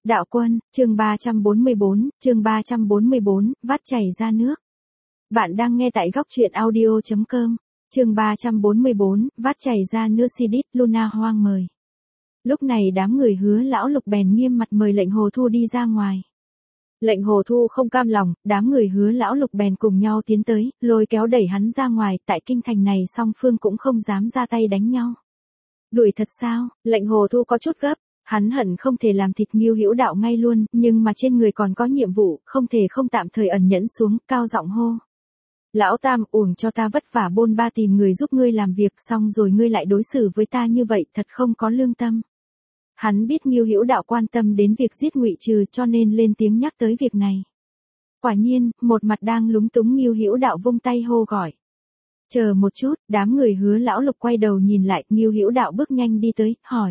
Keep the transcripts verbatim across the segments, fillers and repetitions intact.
Đạo quân, chương ba trăm bốn mươi bốn, chương ba trăm bốn mươi bốn, vắt chảy ra nước. Bạn đang nghe tại góc truyện audio chấm com, chương ba trăm bốn mươi bốn, vắt chảy ra nước Sidit Luna hoang mời. Lúc này đám người Hứa lão Lục bèn nghiêm mặt mời lệnh Hồ Thu đi ra ngoài. Lệnh Hồ Thu không cam lòng, đám người Hứa lão Lục bèn cùng nhau tiến tới, lôi kéo đẩy hắn ra ngoài, tại kinh thành này song phương cũng không dám ra tay đánh nhau. Đuổi thật sao? Lệnh Hồ Thu có chút gấp. Hắn hận không thể làm thịt Ngưu Hữu Đạo ngay luôn, nhưng mà trên người còn có nhiệm vụ, không thể không tạm thời ẩn nhẫn xuống, cao giọng hô. Lão Tam, uổng cho ta vất vả bôn ba tìm người giúp ngươi làm việc, xong rồi ngươi lại đối xử với ta như vậy, thật không có lương tâm. Hắn biết Ngưu Hữu Đạo quan tâm đến việc giết Ngụy Trừ, cho nên lên tiếng nhắc tới việc này. Quả nhiên, một mặt đang lúng túng Ngưu Hữu Đạo vung tay hô gọi. Chờ một chút, đám người Hứa lão Lục quay đầu nhìn lại, Ngưu Hữu Đạo bước nhanh đi tới, hỏi.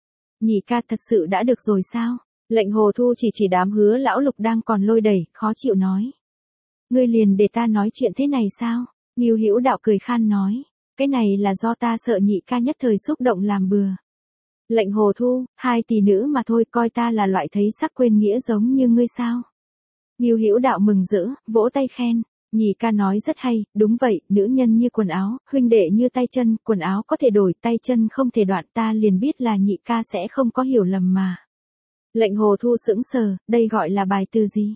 Nhị ca thật sự đã được rồi sao? Lệnh Hồ Thu chỉ chỉ đám Hứa lão Lục đang còn lôi đẩy, khó chịu nói. Ngươi liền để ta nói chuyện thế này sao? Ngưu Hữu Đạo cười khan nói. Cái này là do ta sợ nhị ca nhất thời xúc động làm bừa. Lệnh Hồ Thu, hai tỷ nữ mà thôi, coi ta là loại thấy sắc quên nghĩa giống như ngươi sao? Ngưu Hữu Đạo mừng rỡ, vỗ tay khen. Nhị ca nói rất hay, đúng vậy, nữ nhân như quần áo, huynh đệ như tay chân, quần áo có thể đổi, tay chân không thể đoạn, ta liền biết là nhị ca sẽ không có hiểu lầm mà. Lệnh Hồ Thu sững sờ, đây gọi là bài từ gì?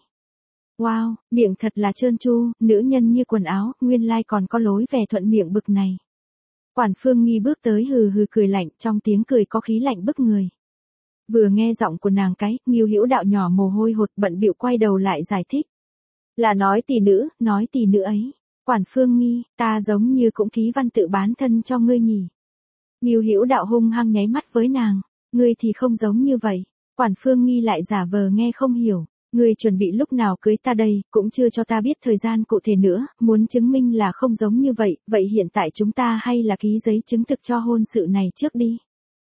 Wow, miệng thật là trơn tru, nữ nhân như quần áo, nguyên lai còn có lối vẻ thuận miệng bực này. Quản Phương Nghi bước tới hừ hừ cười lạnh, trong tiếng cười có khí lạnh bức người. Vừa nghe giọng của nàng cái, Ngưu Hữu Đạo nhỏ mồ hôi hột bận bịu quay đầu lại giải thích. Là nói tỷ nữ, nói tỷ nữ ấy. Quản Phương Nghi, ta giống như cũng ký văn tự bán thân cho ngươi nhỉ. Ngưu Hữu Đạo hung hăng nháy mắt với nàng, ngươi thì không giống như vậy. Quản Phương Nghi lại giả vờ nghe không hiểu, ngươi chuẩn bị lúc nào cưới ta đây, cũng chưa cho ta biết thời gian cụ thể nữa, muốn chứng minh là không giống như vậy, vậy hiện tại chúng ta hay là ký giấy chứng thực cho hôn sự này trước đi.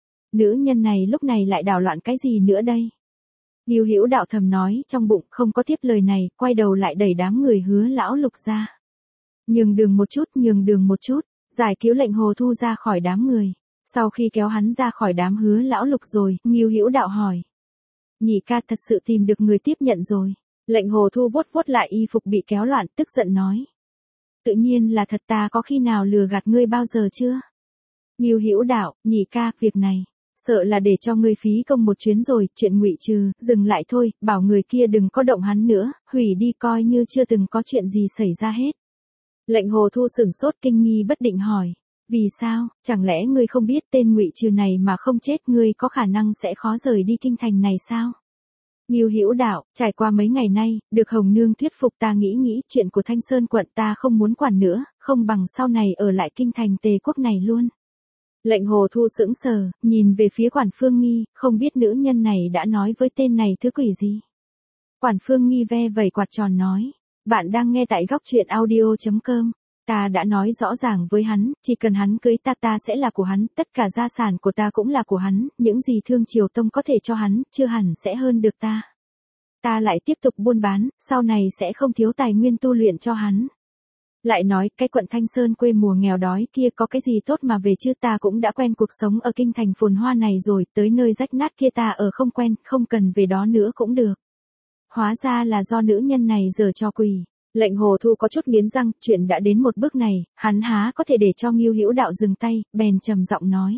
Nữ nhân này lúc này lại đảo loạn cái gì nữa đây? Ngưu Hữu Đạo thầm nói trong bụng, không có tiếp lời này, quay đầu lại đẩy đám người Hứa lão Lục ra. Nhường đường một chút, nhường đường một chút, giải cứu lệnh Hồ Thu ra khỏi đám người. Sau khi kéo hắn ra khỏi đám Hứa lão Lục rồi, Ngưu Hữu Đạo hỏi. Nhị ca thật sự tìm được người tiếp nhận rồi. Lệnh Hồ Thu vuốt vuốt lại y phục bị kéo loạn, tức giận nói. Tự nhiên là thật, ta có khi nào lừa gạt ngươi bao giờ chưa? Ngưu Hữu Đạo, nhị ca, việc này. Sợ là để cho ngươi phí công một chuyến rồi, chuyện Ngụy Trừ, dừng lại thôi, bảo người kia đừng có động hắn nữa, hủy đi coi như chưa từng có chuyện gì xảy ra hết. Lệnh Hồ Thu sửng sốt kinh nghi bất định hỏi, vì sao, chẳng lẽ ngươi không biết tên Ngụy Trừ này mà không chết, ngươi có khả năng sẽ khó rời đi kinh thành này sao? Ngưu Hữu Đạo, trải qua mấy ngày nay, được Hồng Nương thuyết phục, ta nghĩ nghĩ chuyện của Thanh Sơn quận ta không muốn quản nữa, không bằng sau này ở lại kinh thành Tề Quốc này luôn. Lệnh Hồ Thu sững sờ, nhìn về phía Quản Phương Nghi, không biết nữ nhân này đã nói với tên này thứ quỷ gì. Quản Phương Nghi ve vẩy quạt tròn nói, bạn đang nghe tại góc truyện audio chấm com, ta đã nói rõ ràng với hắn, chỉ cần hắn cưới ta ta sẽ là của hắn, tất cả gia sản của ta cũng là của hắn, những gì Thương Triều Tông có thể cho hắn, chưa hẳn sẽ hơn được ta. Ta lại tiếp tục buôn bán, sau này sẽ không thiếu tài nguyên tu luyện cho hắn. Lại nói, cái quận Thanh Sơn quê mùa nghèo đói kia có cái gì tốt mà về chứ, ta cũng đã quen cuộc sống ở kinh thành phồn hoa này rồi, tới nơi rách nát kia ta ở không quen, không cần về đó nữa cũng được. Hóa ra là do nữ nhân này giở trò quỷ. Lệnh Hồ Thu có chút nghiến răng, chuyện đã đến một bước này, hắn há có thể để cho Ngưu Hữu Đạo dừng tay, bèn trầm giọng nói.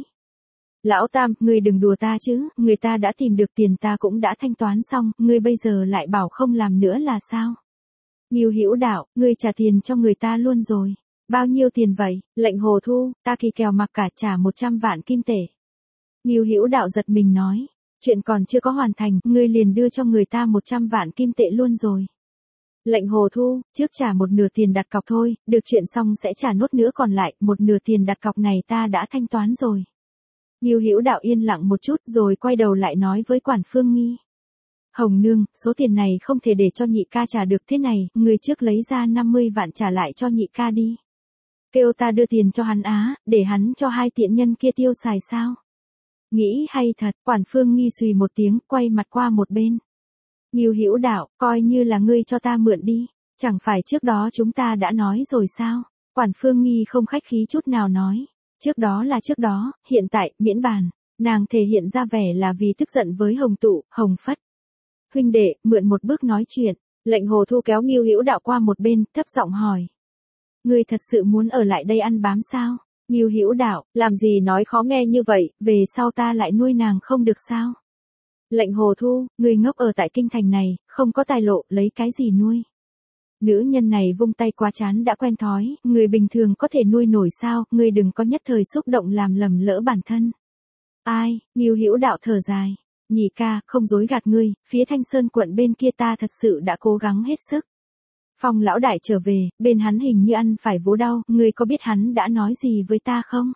Lão Tam, ngươi đừng đùa ta chứ, người ta đã tìm được tiền, ta cũng đã thanh toán xong, ngươi bây giờ lại bảo không làm nữa là sao? Ngưu Hữu Đạo, ngươi trả tiền cho người ta luôn rồi. Bao nhiêu tiền vậy? Lệnh Hồ Thu, ta kỳ kèo mặc cả trả một trăm vạn kim tệ. Ngưu Hữu Đạo giật mình nói, chuyện còn chưa có hoàn thành, ngươi liền đưa cho người ta một trăm vạn kim tệ luôn rồi. Lệnh Hồ Thu, trước trả một nửa tiền đặt cọc thôi, được chuyện xong sẽ trả nốt nữa còn lại, một nửa tiền đặt cọc này ta đã thanh toán rồi. Ngưu Hữu Đạo yên lặng một chút rồi quay đầu lại nói với Quản Phương Nghi. Hồng Nương, số tiền này không thể để cho nhị ca trả được, thế này, người trước lấy ra năm mươi vạn trả lại cho nhị ca đi. Kêu ta đưa tiền cho hắn á, để hắn cho hai tiện nhân kia tiêu xài sao? Nghĩ hay thật, Quản Phương Nghi xùy một tiếng, quay mặt qua một bên. Ngưu Hữu Đạo, coi như là ngươi cho ta mượn đi, chẳng phải trước đó chúng ta đã nói rồi sao? Quản Phương Nghi không khách khí chút nào nói, trước đó là trước đó, hiện tại, miễn bàn. Nàng thể hiện ra vẻ là vì tức giận với Hồng Tụ, Hồng Phất. huynh đệ, mượn một bước nói chuyện. Lệnh Hồ Thu kéo Ngưu Hữu Đạo qua một bên, thấp giọng hỏi. Ngươi thật sự muốn ở lại đây ăn bám sao? Ngưu Hữu Đạo, làm gì nói khó nghe như vậy, về sau ta lại nuôi nàng không được sao? Lệnh Hồ Thu, ngươi ngốc ở tại kinh thành này, không có tài lộ, lấy cái gì nuôi? Nữ nhân này vung tay qua trán đã quen thói, người bình thường có thể nuôi nổi sao, ngươi đừng có nhất thời xúc động làm lầm lỡ bản thân. Ai, Ngưu Hữu Đạo thở dài. Nhị ca, không dối gạt ngươi, phía Thanh Sơn quận bên kia ta thật sự đã cố gắng hết sức. Phong lão đại trở về, bên hắn hình như ăn phải vố đau, ngươi có biết hắn đã nói gì với ta không?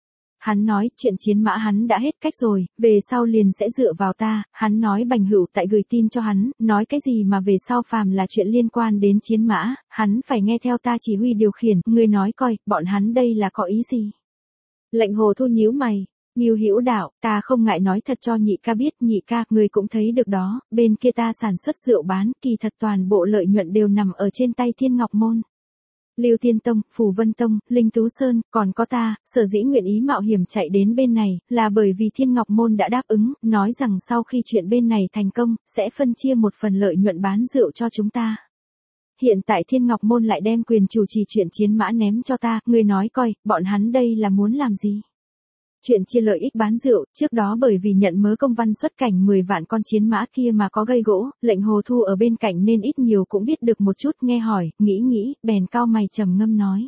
Hắn nói, chuyện chiến mã hắn đã hết cách rồi, về sau liền sẽ dựa vào ta, hắn nói Bành Hữu tại gửi tin cho hắn, nói cái gì mà về sau phàm là chuyện liên quan đến chiến mã, hắn phải nghe theo ta chỉ huy điều khiển, ngươi nói coi, bọn hắn đây là có ý gì? Lệnh Hồ Thu nhíu mày. Ngưu Hữu Đạo, ta không ngại nói thật cho nhị ca biết, nhị ca, người cũng thấy được đó, bên kia ta sản xuất rượu bán, kỳ thật toàn bộ lợi nhuận đều nằm ở trên tay Thiên Ngọc Môn. Lưu Tiên Tông, Phù Vân Tông, Linh Tú Sơn, còn có ta, sở dĩ nguyện ý mạo hiểm chạy đến bên này, là bởi vì Thiên Ngọc Môn đã đáp ứng, nói rằng sau khi chuyện bên này thành công, sẽ phân chia một phần lợi nhuận bán rượu cho chúng ta. Hiện tại Thiên Ngọc Môn lại đem quyền chủ trì chuyện chiến mã ném cho ta, người nói coi, bọn hắn đây là muốn làm gì? Chuyện chia lợi ích bán rượu, trước đó bởi vì nhận mớ công văn xuất cảnh mười vạn con chiến mã kia mà có gây gỗ, lệnh Hồ Thu ở bên cạnh nên ít nhiều cũng biết được một chút, nghe hỏi, nghĩ nghĩ, bèn cau mày trầm ngâm nói.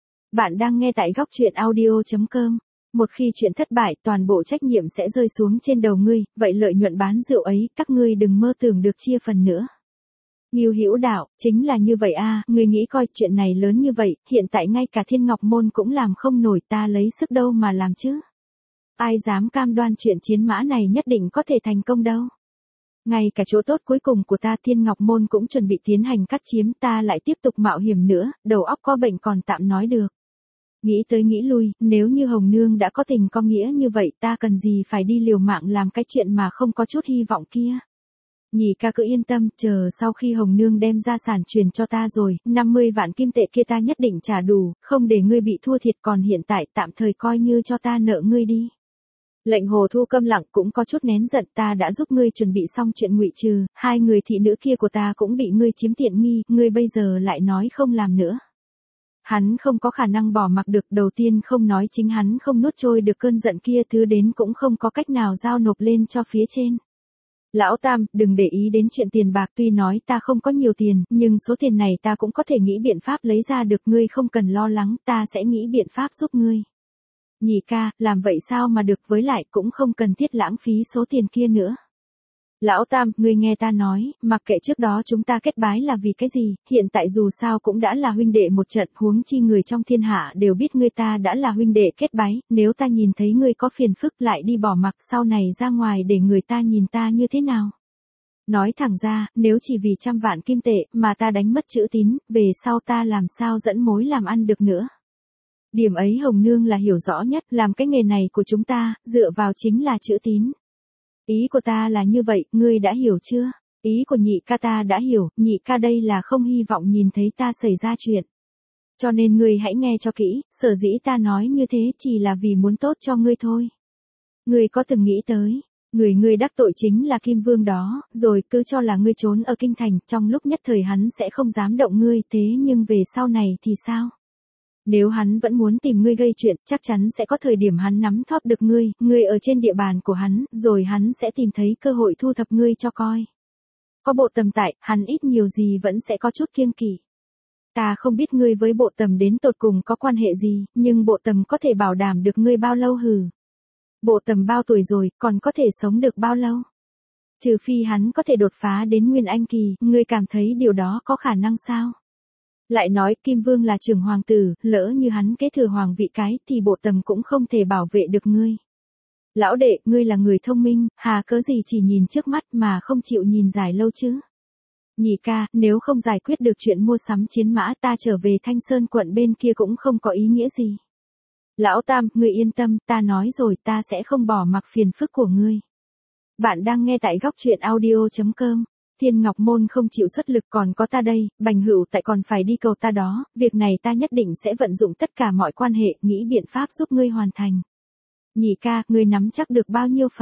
Bạn đang nghe tại góc truyện audio chấm com. Một khi chuyện thất bại, toàn bộ trách nhiệm sẽ rơi xuống trên đầu ngươi, vậy lợi nhuận bán rượu ấy, các ngươi đừng mơ tưởng được chia phần nữa. Ngưu Hữu Đạo, chính là như vậy a, ngươi nghĩ coi chuyện này lớn như vậy, hiện tại ngay cả Thiên Ngọc Môn cũng làm không nổi, ta lấy sức đâu mà làm chứ? Ai dám cam đoan chuyện chiến mã này nhất định có thể thành công đâu. Ngay cả chỗ tốt cuối cùng của ta Thiên Ngọc Môn cũng chuẩn bị tiến hành cắt chiếm, ta lại tiếp tục mạo hiểm nữa, đầu óc có bệnh còn tạm nói được. Nghĩ tới nghĩ lui, nếu như Hồng Nương đã có tình có nghĩa như vậy ta cần gì phải đi liều mạng làm cái chuyện mà không có chút hy vọng kia. Nhị ca cứ yên tâm, chờ sau khi Hồng Nương đem gia sản truyền cho ta rồi, năm mươi vạn kim tệ kia ta nhất định trả đủ, không để ngươi bị thua thiệt, còn hiện tại tạm thời coi như cho ta nợ ngươi đi. Lệnh Hồ Thu câm lặng cũng có chút nén giận, ta đã giúp ngươi chuẩn bị xong chuyện ngụy trừ, hai người thị nữ kia của ta cũng bị ngươi chiếm tiện nghi, ngươi bây giờ lại nói không làm nữa. Hắn không có khả năng bỏ mặc được, đầu tiên không nói chính hắn không nuốt trôi được cơn giận kia, thứ đến cũng không có cách nào giao nộp lên cho phía trên. Lão Tam, đừng để ý đến chuyện tiền bạc, tuy nói ta không có nhiều tiền, nhưng số tiền này ta cũng có thể nghĩ biện pháp lấy ra được, ngươi không cần lo lắng, ta sẽ nghĩ biện pháp giúp ngươi. Nhị ca, làm vậy sao mà được, với lại cũng không cần thiết lãng phí số tiền kia nữa. Lão Tam, ngươi nghe ta nói, mặc kệ trước đó chúng ta kết bái là vì cái gì, hiện tại dù sao cũng đã là huynh đệ một trận, huống chi người trong thiên hạ đều biết ngươi ta đã là huynh đệ kết bái, nếu ta nhìn thấy ngươi có phiền phức lại đi bỏ mặc, sau này ra ngoài để người ta nhìn ta như thế nào. Nói thẳng ra, nếu chỉ vì trăm vạn kim tệ mà ta đánh mất chữ tín, về sau ta làm sao dẫn mối làm ăn được nữa. Điểm ấy Hồng Nương là hiểu rõ nhất, làm cái nghề này của chúng ta, dựa vào chính là chữ tín. Ý của ta là như vậy, ngươi đã hiểu chưa? Ý của nhị ca ta đã hiểu, nhị ca đây là không hy vọng nhìn thấy ta xảy ra chuyện. Cho nên ngươi hãy nghe cho kỹ, sở dĩ ta nói như thế chỉ là vì muốn tốt cho ngươi thôi. Ngươi có từng nghĩ tới, người ngươi đắc tội chính là Kim Vương đó, rồi cứ cho là ngươi trốn ở kinh thành, trong lúc nhất thời hắn sẽ không dám động ngươi, thế nhưng về sau này thì sao? Nếu hắn vẫn muốn tìm ngươi gây chuyện, chắc chắn sẽ có thời điểm hắn nắm thóp được ngươi, ngươi ở trên địa bàn của hắn, rồi hắn sẽ tìm thấy cơ hội thu thập ngươi cho coi. Có Bộ Tầm tại, hắn ít nhiều gì vẫn sẽ có chút kiêng kỵ. Ta không biết ngươi với Bộ Tầm đến tột cùng có quan hệ gì, nhưng Bộ Tầm có thể bảo đảm được ngươi bao lâu hử? Bộ Tầm bao tuổi rồi, còn có thể sống được bao lâu? Trừ phi hắn có thể đột phá đến Nguyên Anh kỳ, ngươi cảm thấy điều đó có khả năng sao? Lại nói Kim Vương là trưởng hoàng tử, lỡ như hắn kế thừa hoàng vị cái thì Bộ Tầm cũng không thể bảo vệ được ngươi. Lão đệ, ngươi là người thông minh, hà cớ gì chỉ nhìn trước mắt mà không chịu nhìn dài lâu chứ? Nhị ca, nếu không giải quyết được chuyện mua sắm chiến mã ta trở về Thanh Sơn quận bên kia cũng không có ý nghĩa gì. Lão Tam, ngươi yên tâm, ta nói rồi ta sẽ không bỏ mặc phiền phức của ngươi. Bạn đang nghe tại góc truyện audio chấm com. Thiên Ngọc Môn không chịu xuất lực, còn có ta đây, Bành Hữu tại còn phải đi cầu ta đó, việc này ta nhất định sẽ vận dụng tất cả mọi quan hệ, nghĩ biện pháp giúp ngươi hoàn thành. Nhị ca, ngươi nắm chắc được bao nhiêu phần?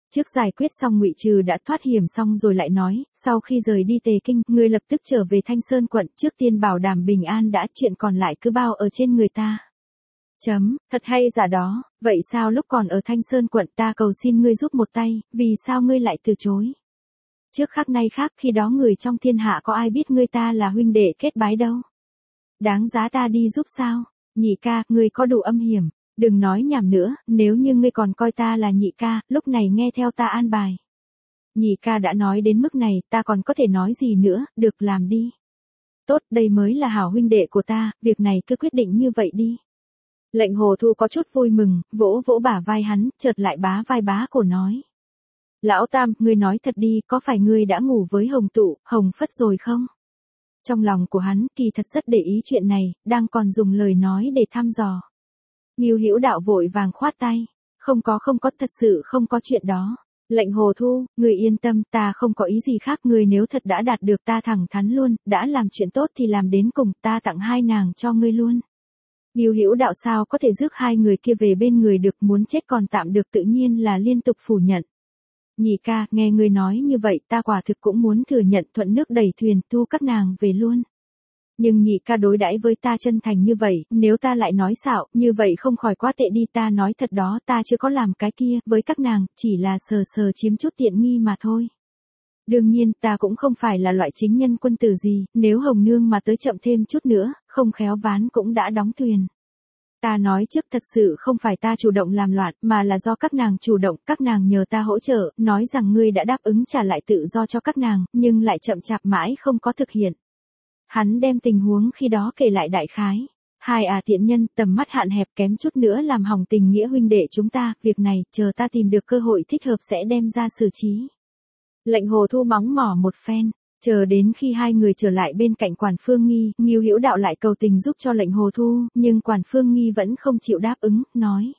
Trước giải quyết xong Ngụy Trừ đã thoát hiểm xong rồi lại nói, sau khi rời đi Tề Kinh, ngươi lập tức trở về Thanh Sơn quận, trước tiên bảo đảm bình an đã, chuyện còn lại cứ bao ở trên người ta. Chấm, thật hay giả đó, vậy sao lúc còn ở Thanh Sơn quận ta cầu xin ngươi giúp một tay, vì sao ngươi lại từ chối? Trước khác nay khác, khi đó người trong thiên hạ có ai biết ngươi ta là huynh đệ kết bái đâu. Đáng giá ta đi giúp sao? Nhị ca, ngươi có đủ âm hiểm. Đừng nói nhảm nữa, nếu như ngươi còn coi ta là nhị ca, lúc này nghe theo ta an bài. Nhị ca đã nói đến mức này, ta còn có thể nói gì nữa, được làm đi. Tốt, đây mới là hảo huynh đệ của ta, việc này cứ quyết định như vậy đi. Lệnh Hồ Thu có chút vui mừng, vỗ vỗ bả vai hắn, chợt lại bá vai bá cổ nói. Lão Tam, ngươi nói thật đi, có phải ngươi đã ngủ với Hồng Tụ, Hồng Phất rồi không? Trong lòng của hắn, kỳ thật rất để ý chuyện này, đang còn dùng lời nói để thăm dò. Ngưu Hữu Đạo vội vàng khoát tay. Không có không có, thật sự không có chuyện đó. Lệnh Hồ Thu, người yên tâm, ta không có ý gì khác, người nếu thật đã đạt được ta thẳng thắn luôn, đã làm chuyện tốt thì làm đến cùng, ta tặng hai nàng cho ngươi luôn. Ngưu Hữu Đạo sao có thể rước hai người kia về bên người được, muốn chết còn tạm được, tự nhiên là liên tục phủ nhận. Nhị ca, nghe ngươi nói như vậy, ta quả thực cũng muốn thừa nhận, thuận nước đẩy thuyền, tu các nàng về luôn. Nhưng nhị ca đối đãi với ta chân thành như vậy, nếu ta lại nói xạo, như vậy không khỏi quá tệ đi, ta nói thật đó, ta chưa có làm cái kia, với các nàng, chỉ là sờ sờ chiếm chút tiện nghi mà thôi. Đương nhiên, ta cũng không phải là loại chính nhân quân tử gì, nếu Hồng Nương mà tới chậm thêm chút nữa, không khéo ván cũng đã đóng thuyền. Ta nói trước, thật sự không phải ta chủ động làm loạn, mà là do các nàng chủ động, các nàng nhờ ta hỗ trợ, nói rằng ngươi đã đáp ứng trả lại tự do cho các nàng, nhưng lại chậm chạp mãi không có thực hiện. Hắn đem tình huống khi đó kể lại đại khái. Hai à tiện nhân, tầm mắt hạn hẹp, kém chút nữa làm hỏng tình nghĩa huynh đệ chúng ta, việc này, chờ ta tìm được cơ hội thích hợp sẽ đem ra xử trí. Lệnh Hồ Thu mắng mỏ một phen, chờ đến khi hai người trở lại bên cạnh Quản Phương Nghi, Ngưu Hữu Đạo lại cầu tình giúp cho Lệnh Hồ Thu, nhưng Quản Phương Nghi vẫn không chịu đáp ứng, nói.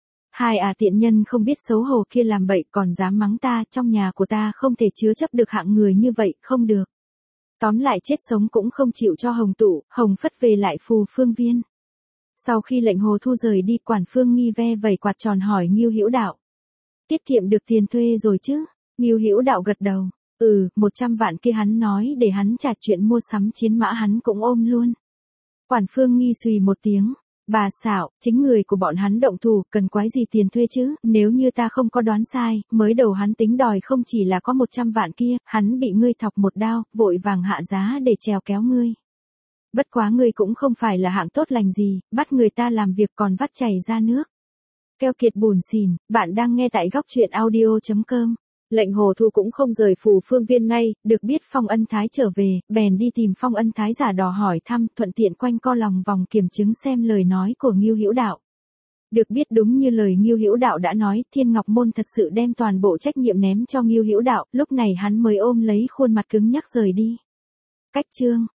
Hai à tiện nhân không biết xấu hổ kia làm bậy còn dám mắng ta, trong nhà của ta không thể chứa chấp được hạng người như vậy, không được. Tóm lại chết sống cũng không chịu cho Hồng Tụ, Hồng Phất về lại Phù Phương Viên. Sau khi Lệnh Hồ Thu rời đi, Quản Phương Nghi ve vẩy quạt tròn hỏi Ngưu Hữu Đạo. Tiết kiệm được tiền thuê rồi chứ? Ngưu Hữu Đạo gật đầu. Ừ, một trăm vạn kia hắn nói để hắn trả chuyện mua sắm chiến mã hắn cũng ôm luôn. Quản Phương Nghi xùy một tiếng. Bà xạo, chính người của bọn hắn động thủ, cần quái gì tiền thuê chứ, nếu như ta không có đoán sai, mới đầu hắn tính đòi không chỉ là có một trăm vạn kia, hắn bị ngươi thọc một đao, vội vàng hạ giá để trèo kéo ngươi. Bất quá ngươi cũng không phải là hạng tốt lành gì, bắt người ta làm việc còn vắt chảy ra nước. Keo kiệt bùn xỉn, bạn đang nghe tại góc truyện audio chấm com. Lệnh Hồ Thu cũng không rời Phù Phương Viên ngay, được biết Phong Ân Thái trở về, bèn đi tìm Phong Ân Thái giả đò hỏi thăm, thuận tiện quanh co lòng vòng kiểm chứng xem lời nói của Ngưu Hữu Đạo. Được biết đúng như lời Ngưu Hữu Đạo đã nói, Thiên Ngọc Môn thật sự đem toàn bộ trách nhiệm ném cho Ngưu Hữu Đạo, lúc này hắn mới ôm lấy khuôn mặt cứng nhắc rời đi. Cách chương